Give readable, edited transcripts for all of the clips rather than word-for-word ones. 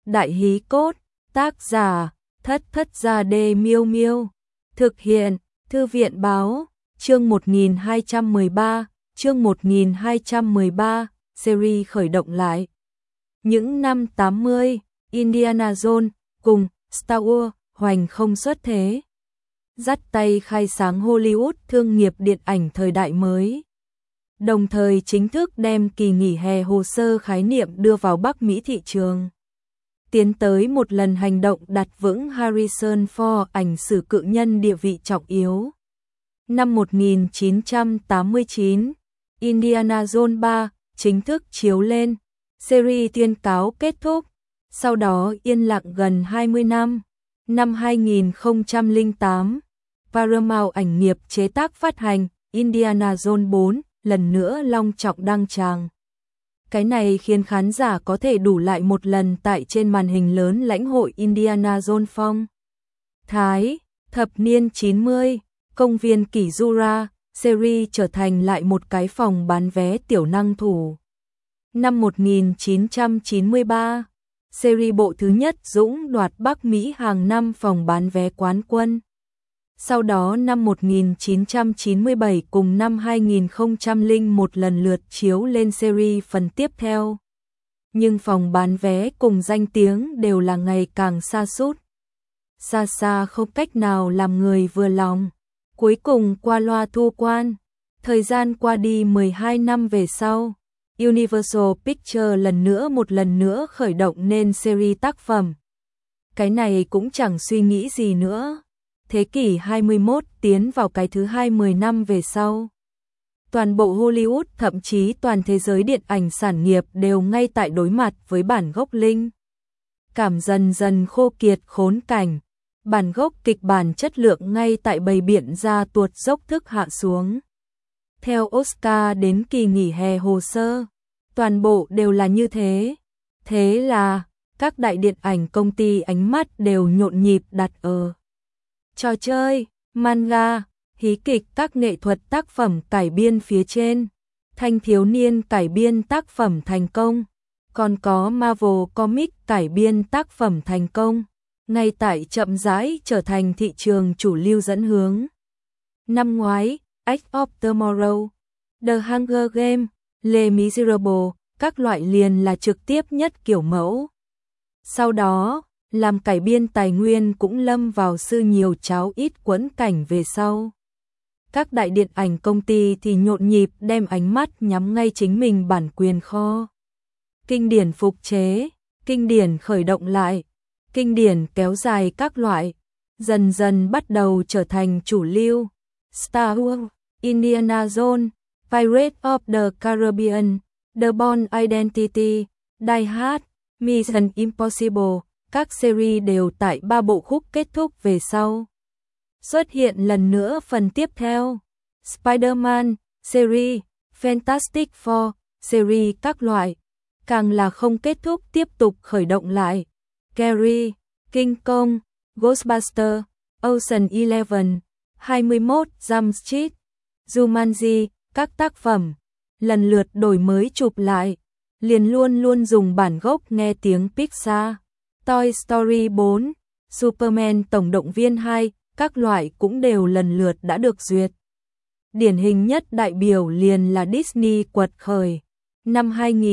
Đại hí cốt, tác giả, Thất Thất Gia Đê Miêu Miêu. Thực hiện, Thư viện báo, chương 1213, chương 1213, series khởi động lại. Những năm 80, Indiana Jones cùng Star Wars hoành không xuất thế. Dắt tay khai sáng Hollywood thương nghiệp điện ảnh thời đại mới. Đồng thời chính thức đem kỳ nghỉ hè hồ sơ khái niệm đưa vào Bắc Mỹ thị trường. Tiến tới một lần hành động đặt vững Harrison Ford ảnh sử cự nhân địa vị trọng yếu. Năm 1989, Indiana Jones 3 chính thức chiếu lên, series tuyên cáo kết thúc, sau đó yên lặng gần 20 năm. Năm 2008, Paramount ảnh nghiệp chế tác phát hành Indiana Jones 4, lần nữa long trọng đăng tràng. Cái này khiến khán giả có thể đủ lại một lần tại trên màn hình lớn lãnh hội Indiana Jones phong thái. Thập niên 90, công viên Kỷ Jura, series trở thành lại một cái phòng bán vé tiểu năng thủ. Năm 1993, series bộ thứ nhất dũng đoạt Bắc Mỹ hàng năm phòng bán vé quán quân. Sau đó năm 1997 cùng năm 2001 lần lượt chiếu lên series phần tiếp theo. Nhưng phòng bán vé cùng danh tiếng đều là ngày càng sa sút. Xa xa không cách nào làm người vừa lòng. Cuối cùng qua loa thu quan. Thời gian qua đi 12 năm về sau, Universal Pictures một lần nữa khởi động nên series tác phẩm. Cái này cũng chẳng suy nghĩ gì nữa. Thế kỷ 21 tiến vào cái thứ 20 năm về sau. Toàn bộ Hollywood thậm chí toàn thế giới điện ảnh sản nghiệp đều ngay tại đối mặt với bản gốc linh. Cảm dần dần khô kiệt khốn cảnh. Bản gốc kịch bản chất lượng ngay tại bầy biện ra tuột dốc thức hạ xuống. Theo Oscar đến kỳ nghỉ hè hồ sơ, toàn bộ đều là như thế. Thế là, các đại điện ảnh công ty ánh mắt đều nhộn nhịp đặt ở trò chơi, manga, hí kịch các nghệ thuật tác phẩm cải biên phía trên, thanh thiếu niên cải biên tác phẩm thành công, còn có Marvel Comics cải biên tác phẩm thành công, ngay tại chậm rãi trở thành thị trường chủ lưu dẫn hướng. Năm ngoái, Edge of Tomorrow, The Hunger Games, Les Miserables, các loại liền là trực tiếp nhất kiểu mẫu. Sau đó, làm cải biên tài nguyên cũng lâm vào sư nhiều cháo ít quẫn cảnh về sau. Các đại điện ảnh công ty thì nhộn nhịp đem ánh mắt nhắm ngay chính mình bản quyền kho. Kinh điển phục chế, kinh điển khởi động lại, kinh điển kéo dài các loại, dần dần bắt đầu trở thành chủ lưu. Star Wars, Indiana Jones, Pirates of the Caribbean, The Bourne Identity, Die Hard, Mission Impossible. Các series đều tại 3 bộ khúc kết thúc về sau. Xuất hiện lần nữa phần tiếp theo. Spider-Man, series, Fantastic Four, series các loại. Càng là không kết thúc tiếp tục khởi động lại. Carrie, King Kong, Ghostbusters, Ocean Eleven, 21 Jump Street, Jumanji, các tác phẩm. Lần lượt đổi mới chụp lại. Liền luôn dùng bản gốc nghe tiếng Pixar. Toy Story 4, Superman tổng động viên 2, các loại cũng đều lần lượt đã được duyệt. Điển hình nhất đại biểu liền là Disney quật khởi. Năm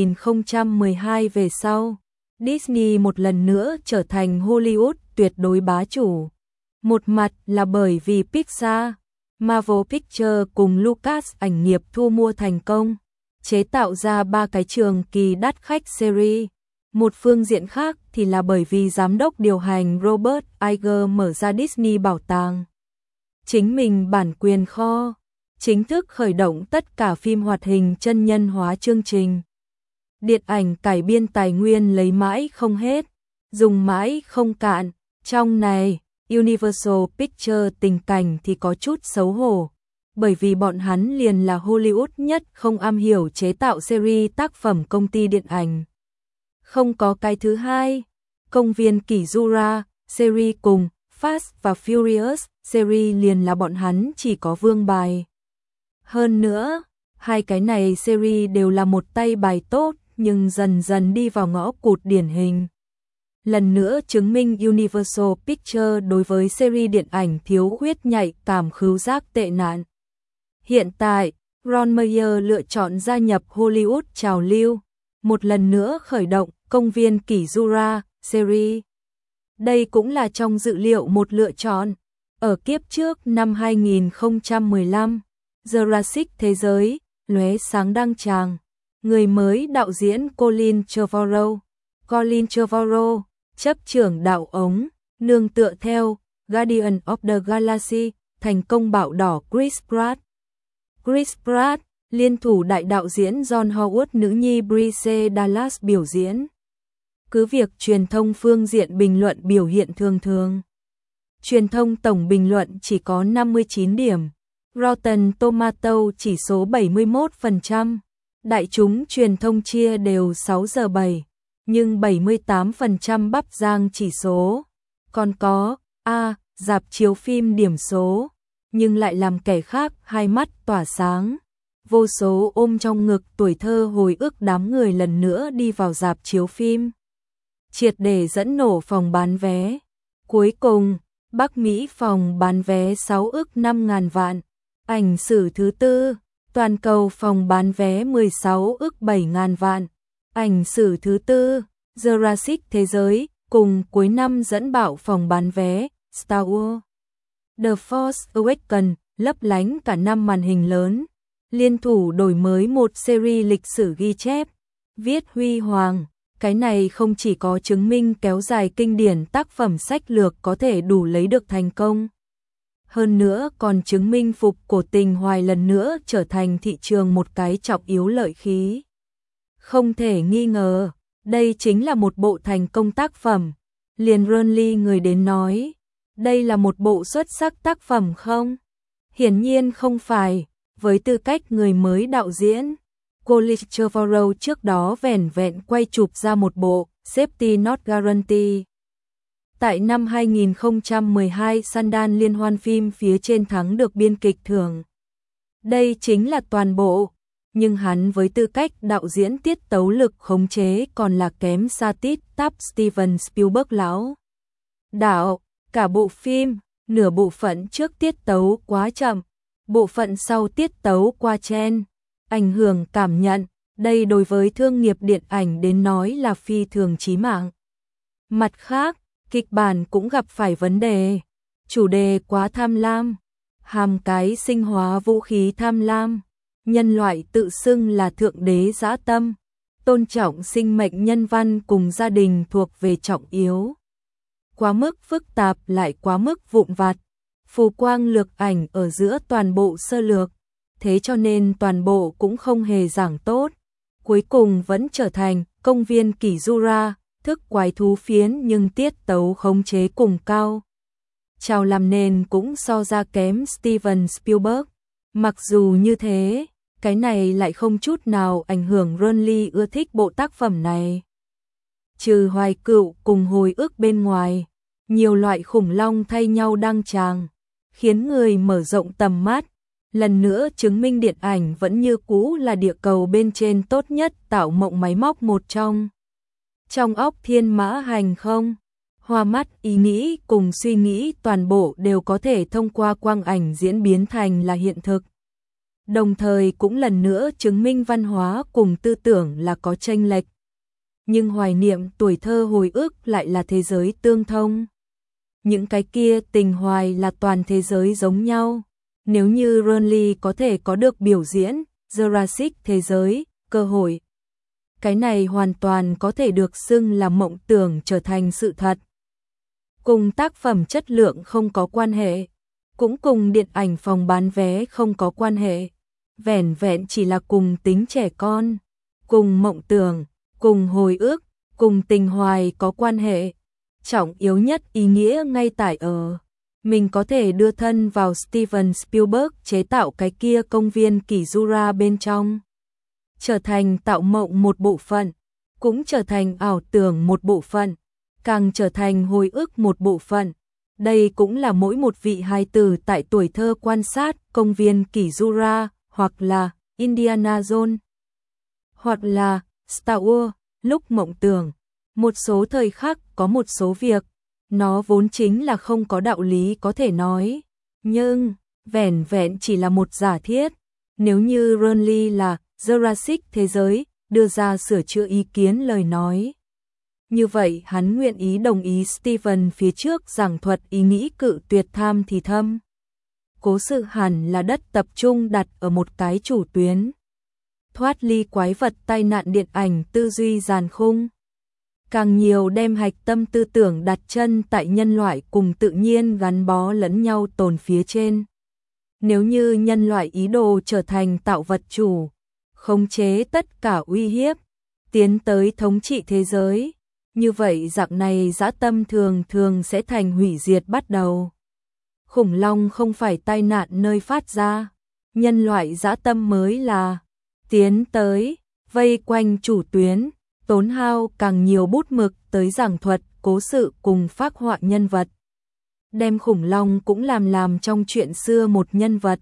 2012 về sau, Disney một lần nữa trở thành Hollywood tuyệt đối bá chủ. Một mặt là bởi vì Pixar, Marvel Pictures cùng Lucas ảnh nghiệp thu mua thành công, chế tạo ra 3 cái trường kỳ đắt khách series. Một phương diện khác thì là bởi vì giám đốc điều hành Robert Iger mở ra Disney bảo tàng. Chính mình bản quyền kho, chính thức khởi động tất cả phim hoạt hình chân nhân hóa chương trình. Điện ảnh cải biên tài nguyên lấy mãi không hết, dùng mãi không cạn. Trong này, Universal Pictures tình cảnh thì có chút xấu hổ, bởi vì bọn hắn liền là Hollywood nhất không am hiểu chế tạo series tác phẩm công ty điện ảnh. Không có cái thứ hai, công viên Kỷ Jura, series cùng Fast và Furious, series liền là bọn hắn chỉ có vương bài. Hơn nữa, hai cái này series đều là một tay bài tốt, nhưng dần dần đi vào ngõ cụt điển hình. lần nữa chứng minh Universal Pictures đối với series điện ảnh thiếu khuyết nhạy cảm khứu giác tệ nạn. Hiện tại, Ron Meyer lựa chọn gia nhập Hollywood trào lưu, một lần nữa khởi động Công viên kỷ Jura series. Đây cũng là trong dự liệu một lựa chọn. Ở kiếp trước năm 2015, Jurassic Thế giới, lóe sáng đăng tràng. Người mới đạo diễn Colin Trevorrow, chấp trưởng đạo ống, nương tựa theo Guardian of the Galaxy, thành công bạo đỏ Chris Pratt, liên thủ đại đạo diễn John Howard nữ nhi Bryce Dallas biểu diễn. Cứ việc truyền thông phương diện bình luận biểu hiện thường. Truyền thông tổng bình luận chỉ có 59 điểm, Rotten Tomatoes chỉ số 71%, đại chúng truyền thông chia đều 6 giờ 7, nhưng 78% bắp giang chỉ số. Còn có rạp chiếu phim điểm số, nhưng lại làm kẻ khác hai mắt tỏa sáng. Vô số ôm trong ngực tuổi thơ hồi ức đám người lần nữa đi vào rạp chiếu phim. Triệt để dẫn nổ phòng bán vé. Cuối cùng, Bắc Mỹ phòng bán vé 6 ức 5.000 vạn. Ảnh sử thứ tư, toàn cầu phòng bán vé 16 ức 7.000 vạn. Ảnh sử thứ tư, Jurassic Thế giới, cùng cuối năm dẫn bạo phòng bán vé, Star Wars. The Force Awakens, lấp lánh cả năm màn hình lớn. Liên thủ đổi mới một series lịch sử ghi chép, viết huy hoàng. Cái này không chỉ có chứng minh kéo dài kinh điển tác phẩm sách lược có thể đủ lấy được thành công. Hơn nữa còn chứng minh phục cổ tình hoài lần nữa trở thành thị trường một cái trọng yếu lợi khí. Không thể nghi ngờ, đây chính là một bộ thành công tác phẩm. Liền Ronly người đến nói, đây là một bộ xuất sắc tác phẩm không? Hiển nhiên không phải, với tư cách người mới đạo diễn. Colin Trevorrow trước đó vẻn vẹn quay chụp ra một bộ Safety Not Guaranteed. Tại năm 2012 Sundance liên hoan phim phía trên thắng được biên kịch thưởng. Đây chính là toàn bộ, nhưng hắn với tư cách đạo diễn tiết tấu lực khống chế còn là kém xa tít tắp Steven Spielberg lão đạo. Cả bộ phim, nửa bộ phận trước tiết tấu quá chậm, bộ phận sau tiết tấu quá chen, ảnh hưởng cảm nhận, đây đối với thương nghiệp điện ảnh đến nói là phi thường chí mạng. Mặt khác, kịch bản cũng gặp phải vấn đề, chủ đề quá tham lam, hàm cái sinh hóa vũ khí tham lam, nhân loại tự xưng là thượng đế dã tâm, tôn trọng sinh mệnh nhân văn cùng gia đình thuộc về trọng yếu. Quá mức phức tạp lại quá mức vụn vặt, phù quang lược ảnh ở giữa toàn bộ sơ lược, thế cho nên toàn bộ cũng không hề giảng tốt. Cuối cùng vẫn trở thành Công viên kỷ Jura, thức quái thú phiến nhưng tiết tấu khống chế cùng cao. Chào làm nền cũng so ra kém Steven Spielberg. Mặc dù như thế, cái này lại không chút nào ảnh hưởng Ronly ưa thích bộ tác phẩm này. Trừ hoài cựu cùng hồi ức bên ngoài, nhiều loại khủng long thay nhau đăng tràng, khiến người mở rộng tầm mắt, lần nữa chứng minh điện ảnh vẫn như cũ là địa cầu bên trên tốt nhất tạo mộng máy móc một trong. Trong óc thiên mã hành không, hoa mắt ý nghĩ cùng suy nghĩ toàn bộ đều có thể thông qua quang ảnh diễn biến thành là hiện thực. Đồng thời cũng lần nữa chứng minh văn hóa cùng tư tưởng là có chênh lệch. Nhưng hoài niệm tuổi thơ hồi ức lại là thế giới tương thông. Những cái kia tình hoài là toàn thế giới giống nhau. Nếu như Ronly có thể có được biểu diễn Jurassic Thế giới, cơ hội, cái này hoàn toàn có thể được xưng là mộng tưởng trở thành sự thật. Cùng tác phẩm chất lượng không có quan hệ, cũng cùng điện ảnh phòng bán vé không có quan hệ, vẻn vẹn chỉ là cùng tính trẻ con, cùng mộng tưởng, cùng hồi ức, cùng tình hoài có quan hệ. Trọng yếu nhất ý nghĩa ngay tại ở mình có thể đưa thân vào Steven Spielberg chế tạo cái kia công viên kỷ Jura bên trong. Trở thành tạo mộng một bộ phận, cũng trở thành ảo tưởng một bộ phận, càng trở thành hồi ức một bộ phận. Đây cũng là mỗi một vị hài tử tại tuổi thơ quan sát công viên kỷ Jura, hoặc là Indiana Jones, hoặc là Star Wars, lúc mộng tưởng. Một số thời khắc có một số việc, nó vốn chính là không có đạo lý có thể nói, nhưng vẻn vẹn chỉ là một giả thiết. Nếu như Renly là Jurassic thế giới, đưa ra sửa chữa ý kiến lời nói. Như vậy hắn nguyện ý đồng ý Steven phía trước giảng thuật ý nghĩ cự tuyệt tham thì thâm. Cố sự hẳn là đất tập trung đặt ở một cái chủ tuyến. Thoát ly quái vật tai nạn điện ảnh tư duy giàn khung. Càng nhiều đem hạch tâm tư tưởng đặt chân tại nhân loại cùng tự nhiên gắn bó lẫn nhau tồn phía trên. Nếu như nhân loại ý đồ trở thành tạo vật chủ, khống chế tất cả uy hiếp, tiến tới thống trị thế giới, như vậy dạng này dã tâm thường thường sẽ thành hủy diệt bắt đầu. Khủng long không phải tai nạn nơi phát ra, nhân loại dã tâm mới là tiến tới, vây quanh chủ tuyến, tốn hao càng nhiều bút mực tới giảng thuật cố sự cùng phác họa nhân vật. Đem khủng long cũng làm trong chuyện xưa một nhân vật.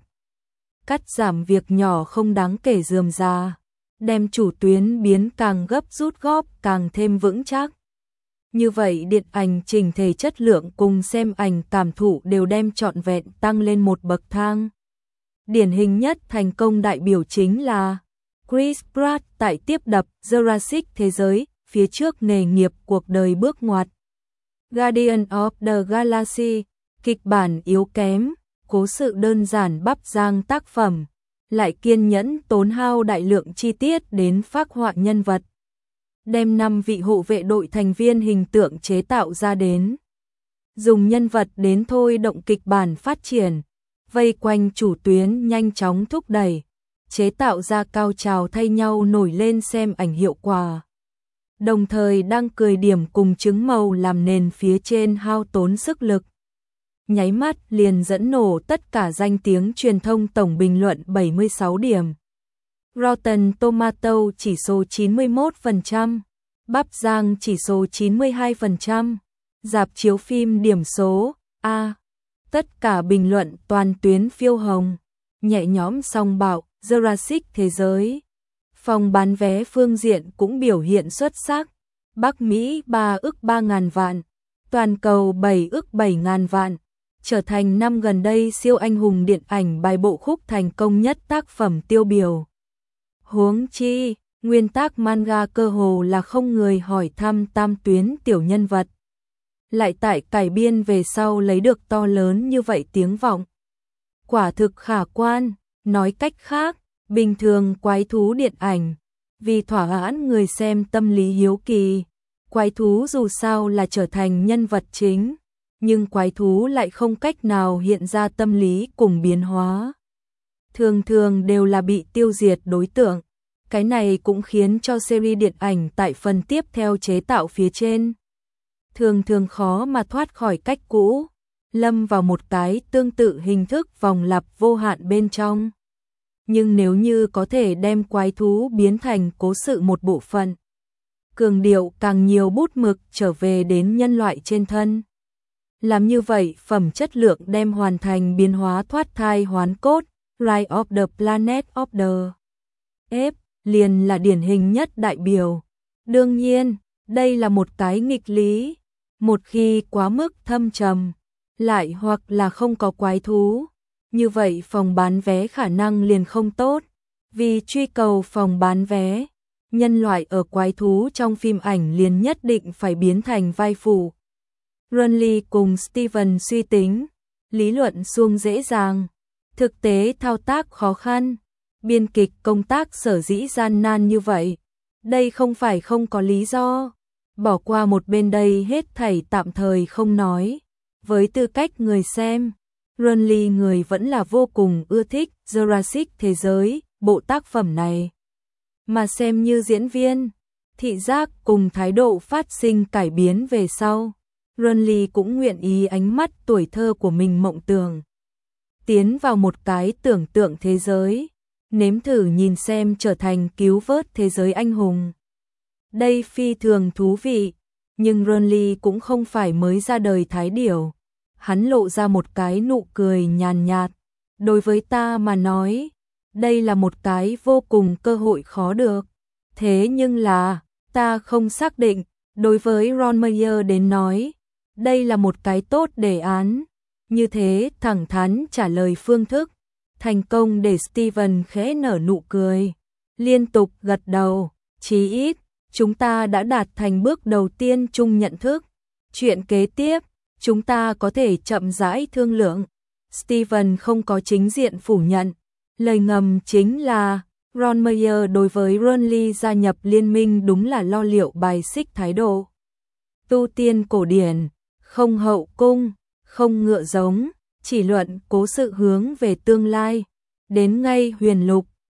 Cắt giảm việc nhỏ không đáng kể rườm rà, đem chủ tuyến biến càng gấp rút góp càng thêm vững chắc. Như vậy điện ảnh chỉnh thể chất lượng cùng xem ảnh cảm thụ đều đem trọn vẹn tăng lên một bậc thang. Điển hình nhất thành công đại biểu chính là Chris Pratt tại tiếp đập Jurassic thế giới, phía trước nghề nghiệp cuộc đời bước ngoặt. Guardian of the Galaxy, kịch bản yếu kém, cố sự đơn giản bắp rang tác phẩm, lại kiên nhẫn tốn hao đại lượng chi tiết đến phác họa nhân vật. Đem 5 vị hộ vệ đội thành viên hình tượng chế tạo ra đến. Dùng nhân vật đến thôi động kịch bản phát triển, vây quanh chủ tuyến nhanh chóng thúc đẩy, chế tạo ra cao trào thay nhau nổi lên xem ảnh hiệu quả. Đồng thời đang cười điểm cùng chứng màu làm nền phía trên hao tốn sức lực. Nháy mắt liền dẫn nổ tất cả danh tiếng truyền thông tổng bình luận 76 điểm. Rotten Tomato chỉ số 91%, bắp rang chỉ số 92%, rạp chiếu phim điểm số A. Tất cả bình luận toàn tuyến phiêu hồng, nhẹ nhõm song bạo, Jurassic thế giới. Phòng bán vé phương diện cũng biểu hiện xuất sắc. Bắc Mỹ 3 ức 3.000 vạn, toàn cầu 7 ức 7.000 vạn, trở thành năm gần đây siêu anh hùng điện ảnh bài bộ khúc thành công nhất tác phẩm tiêu biểu. Huống chi, nguyên tác manga cơ hồ là không người hỏi thăm tam tuyến tiểu nhân vật. Lại tại cải biên về sau lấy được to lớn như vậy tiếng vọng. Quả thực khả quan, nói cách khác, bình thường quái thú điện ảnh, vì thỏa mãn người xem tâm lý hiếu kỳ, quái thú dù sao là trở thành nhân vật chính, nhưng quái thú lại không cách nào hiện ra tâm lý cùng biến hóa. Thường thường đều là bị tiêu diệt đối tượng. Cái này cũng khiến cho series điện ảnh tại phần tiếp theo chế tạo phía trên thường thường khó mà thoát khỏi cách cũ, lâm vào một cái tương tự hình thức vòng lặp vô hạn bên trong. Nhưng nếu như có thể đem quái thú biến thành cố sự một bộ phận, cường điệu càng nhiều bút mực trở về đến nhân loại trên thân. Làm như vậy, phẩm chất lượng đem hoàn thành biến hóa thoát thai hoán cốt, Rise of the Planet of the Apes liền là điển hình nhất đại biểu. Đương nhiên, đây là một cái nghịch lý, một khi quá mức thâm trầm, lại hoặc là không có quái thú, như vậy phòng bán vé khả năng liền không tốt. Vì truy cầu phòng bán vé, nhân loại ở quái thú trong phim ảnh liền nhất định phải biến thành vai phụ. Renly cùng Steven suy tính, lý luận suông dễ dàng, thực tế thao tác khó khăn, biên kịch công tác sở dĩ gian nan như vậy. Đây không phải không có lý do, bỏ qua một bên đây hết thảy tạm thời không nói. Với tư cách người xem, Renly người vẫn là vô cùng ưa thích Jurassic thế giới, bộ tác phẩm này. Mà xem như diễn viên, thị giác cùng thái độ phát sinh cải biến về sau, Renly cũng nguyện ý ánh mắt tuổi thơ của mình mộng tưởng. Tiến vào một cái tưởng tượng thế giới, nếm thử nhìn xem trở thành cứu vớt thế giới anh hùng. Đây phi thường thú vị, nhưng Renly cũng không phải mới ra đời thái điểu. Hắn lộ ra một cái nụ cười nhàn nhạt. Đối với ta mà nói, đây là một cái vô cùng cơ hội khó được. Thế nhưng là, ta không xác định, Đối với Ron Meyer đến nói, đây là một cái tốt đề án. Như thế thẳng thắn trả lời phương thức, thành công để Steven khẽ nở nụ cười, liên tục gật đầu, chí ít, chúng ta đã đạt thành bước đầu tiên chung nhận thức. Chuyện kế tiếp, chúng ta có thể chậm rãi thương lượng. Steven không có chính diện phủ nhận, lời ngầm chính là Ron Meyer đối với Burnley gia nhập liên minh đúng là lo liệu bài xích thái độ tu tiên cổ điển, không hậu cung, không ngựa giống, chỉ luận cố sự hướng về tương lai. Đến ngay huyền lục,